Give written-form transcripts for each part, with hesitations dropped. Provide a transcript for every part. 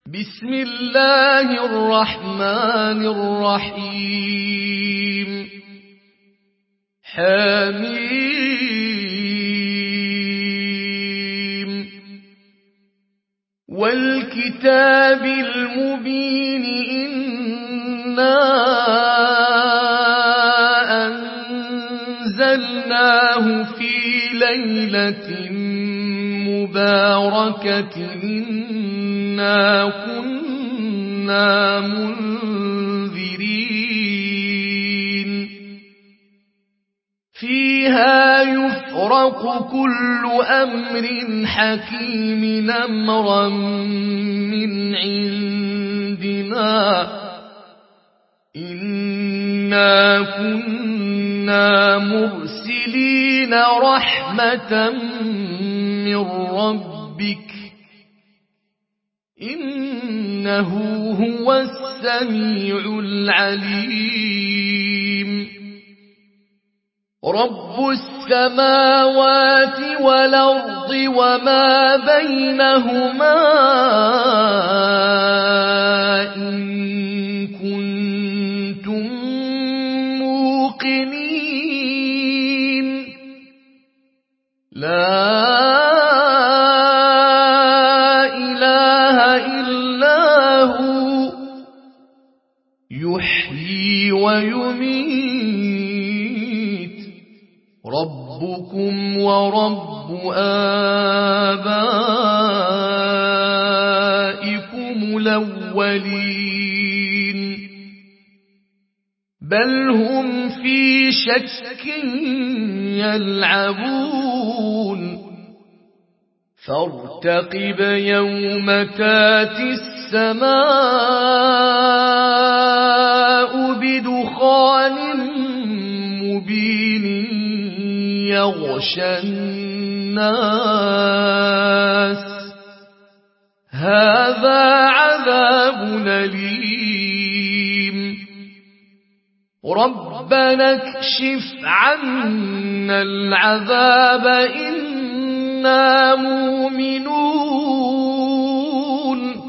بسم الله الرحمن الرحيم حميم والكتاب المبين إنا أنزلناه في ليلة مباركة إنا كنا منذرين فيها يفرق كل أمر حكيم أمرا من عندنا إنا كنا مرسلين رحمة من ربك إنه هو السميع العليم رب السماوات والأرض وما بينهما إن كنتم موقنين لا يحيي ويميت ربكم ورب آبائكم الأولين بل هم في شك يلعبون فارتقب يوم تاتي السماء بدخان مبين يغشى الناس هذا عذاب أليم ربنا اكشف عنا العذاب إنا مؤمنون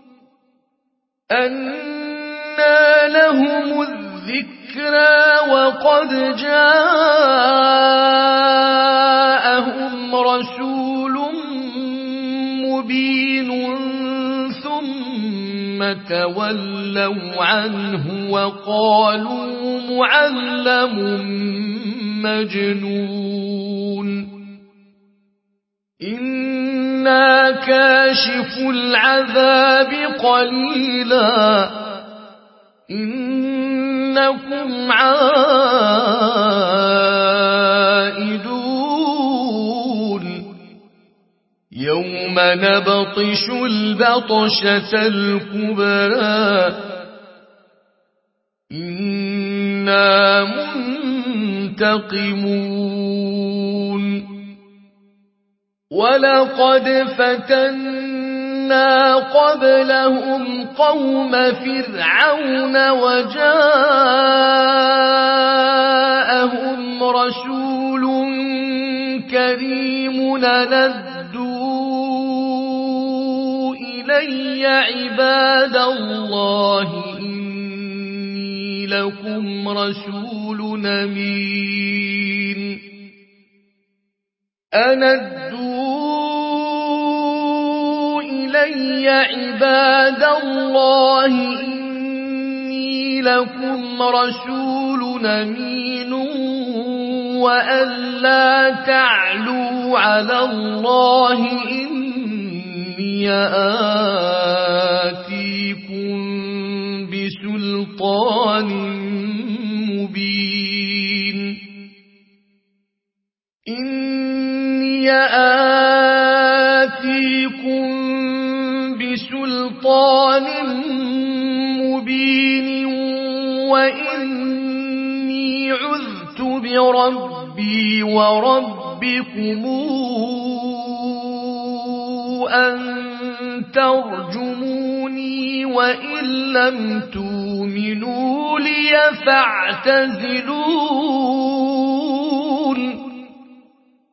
أنى لهم الذكرى وقد جاءهم رسول مبين ثم تولوا عنه وقالوا معلم مجنون إنا كاشف العذاب قليلا إنكم عائدون يوم نبطش البطشة الكبرى إنا منتقمون ولقد فتنا قبلهم قوم فرعون وجاءهم رسول كريم ندوا إلي عباد الله إني لكم رسول أمين أندوا إلي عباد الله إني لكم رسول أمين وأن لا تعلوا على الله إني آتيكم بسلطان مبين إني آتيكم بسلطان مبين وإني عذت بربي وربكم أن ترجموني وإن لم تؤمنوا لي فاعتزلون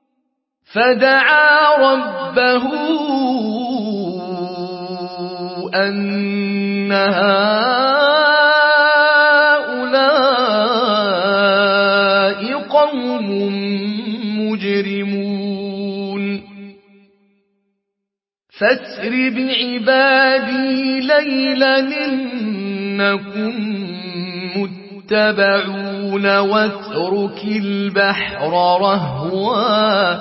فدعا ربه أن هؤلاء قوم مجرمون فاسر بعبادي ليلا إنكم متبعون واترك البحر رهوا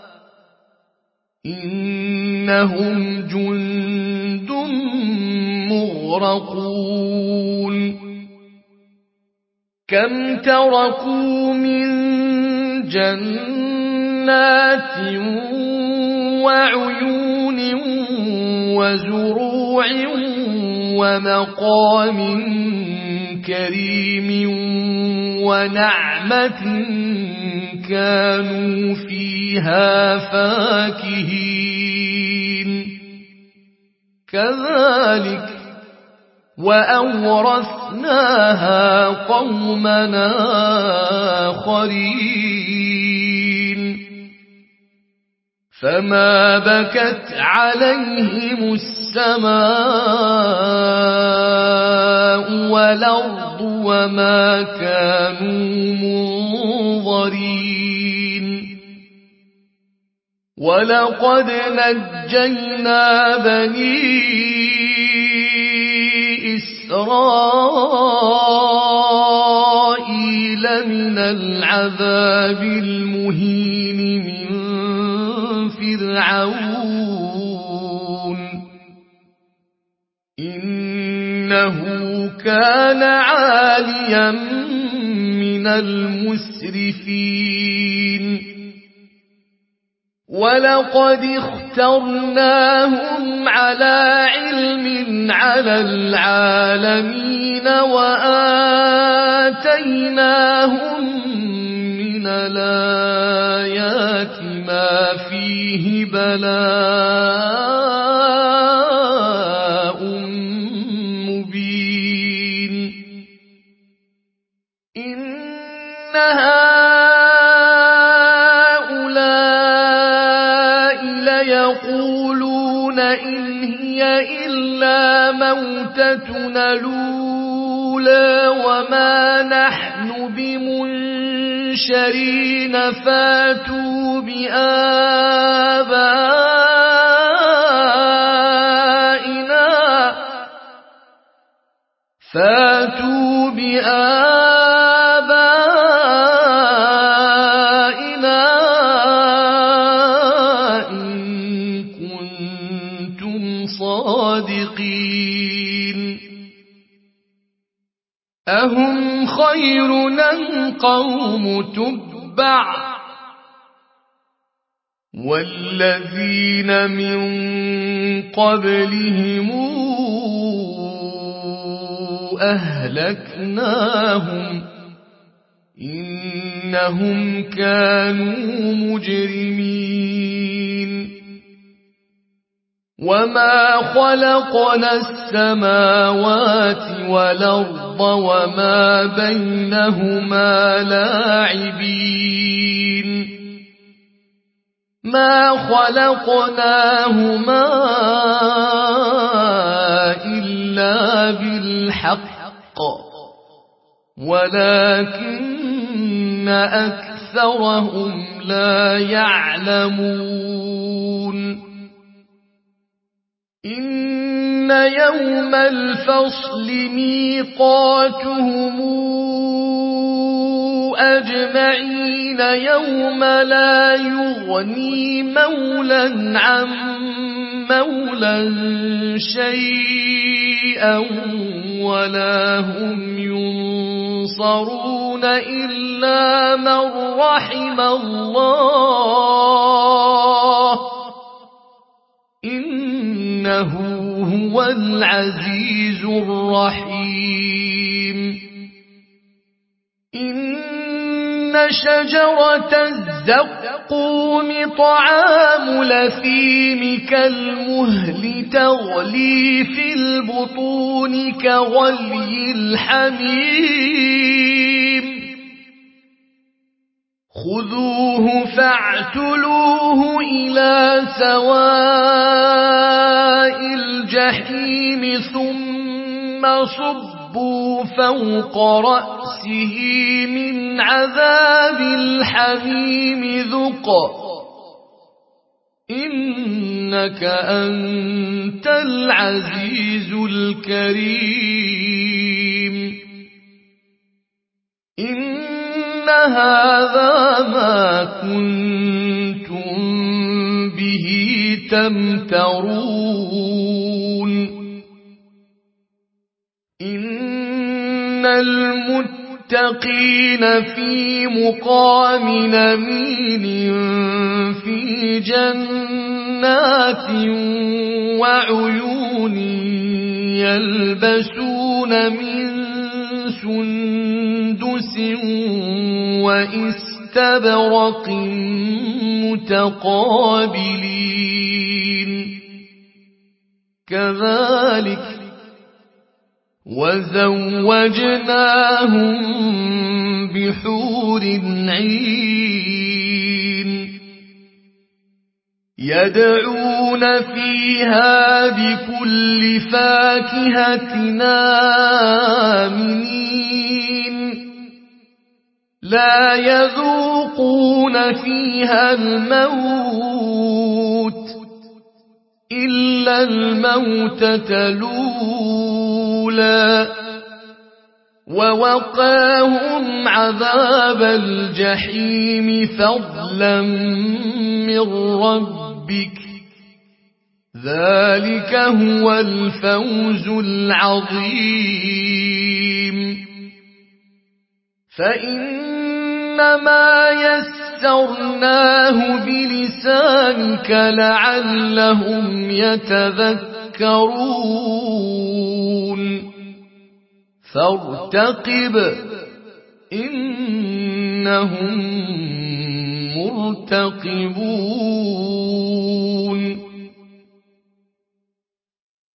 إنهم جند مغرقون كم تركوا من جنات وعيون وزروع ومقام كريم ونعمة كانوا فيها فاكهين كذلك وأورثناها قومنا آخرين فما بكت عليهم السماء والأرض وما كانوا منظرين ولقد نجينا بني إسرائيل من العذاب المهين من فرعون إنه كان عاليا من المسرفين ولقد اخترناهم على علم على العالمين وآتيناهم من الآيات ما فيه بلاء مبين إن هؤلاء ليقولون إن هي إلا موتتنا الأولى وما نحن بمنشرين فاتوا بآبائنا إن كنتم صادقين أهم خير أم قوم تبع والذين من قبلهم أهلكناهم إنهم كانوا مجرمين وما خلقنا السماوات والأرض وما بينهما لاعبين ما خلقناهما إلا بالحق ولكن أكثرهم لا يعلمون إن يوم الفصل ميقاتهم أجمعين يوم لا يغني مولا عن مولا شيئا ولا هم ينصرون إلا من رحم الله إنه هو العزيز الرحيم إن شجرة الزقوم طعام الأثيم كالمهل تغلي في البطون كغلي الحميم خذوه فاعتلوه إلى سواء الجحيم ثم صبوا فوق رأسه من عذاب الحميم ذق إنك أنت العزيز الكريم إن هذا ما كنتم به تمترون إن المتقين في مقام أمين في جنات وعيون يلبسون من سندس وإستبرق متقابلين كذلك وزوجناهم بحور عين يدعون فيها بكل فاكهة آمنين لا يذوقون فيها الموت إلا الموتة الأولى ووقاهم عذاب الجحيم فضلا من ربك ذلك هو الفوز العظيم فإنما يسرناه بلسانك لعلهم يتذكرون فارتقب إنهم مرتقبون